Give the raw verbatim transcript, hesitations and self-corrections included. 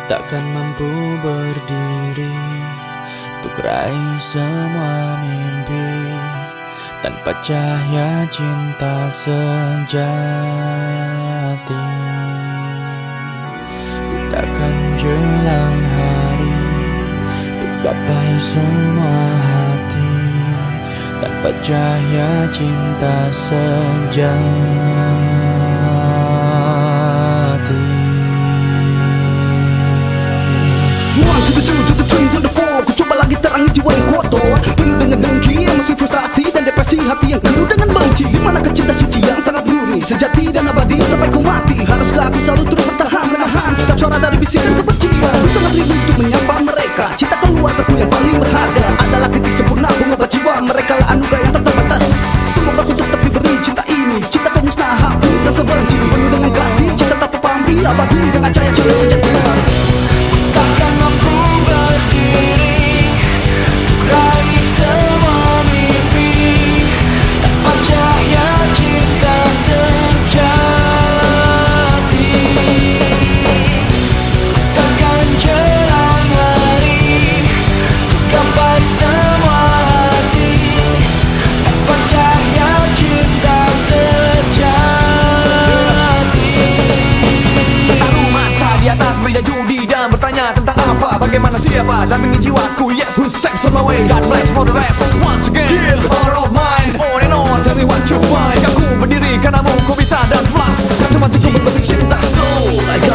Takkan mampu berdiri untuk raih semua mimpi tanpa cahaya cinta sejati. Takkan jelang hari untuk gapai semua hati tanpa cahaya cinta sejati. One to the two to the three to the four. Ku coba lagi terangi jiwa yang kotor, penuh dengan dengki yang masih frustasi dan depresi hati yang penuh dengan benci. Dimanakah cinta suci yang sangat murni, sejati dan abadi sampai ku mati? Haruskah aku selalu terus bertahan menahan setiap suara dari bisikan kebencian? Aku sangat rindu untuk menyapa mereka. Cinta keluargaku yang paling berharga adalah titik sempurna bunga jiwa. Mereka lah anugerah yang tak terbatas. Semoga ku tetap diberi cinta ini, cinta pemusnah bisa sebenci, penuh dengan kasih, cinta tak pamrih, abadi dengan cahaya cinta sejati. Takkan mampu berdiri untuk raih semua mimpi tanpa cahaya cinta sejati. Takkan jelang hari untuk gapai semua hati tanpa cahaya cinta sejati. Bertaruh masa di atas meja judi dan bertanya tentang apa, bagaimana, siapa dampingi jiwaku. Yes, who steps on my way, God bless for the rest. Once again, yeah, all of mine, on and on, tell me what you find. Jika ku berdiri karenamu, ku bisa dan flash. Satu matiku berbentuk cinta. So, I got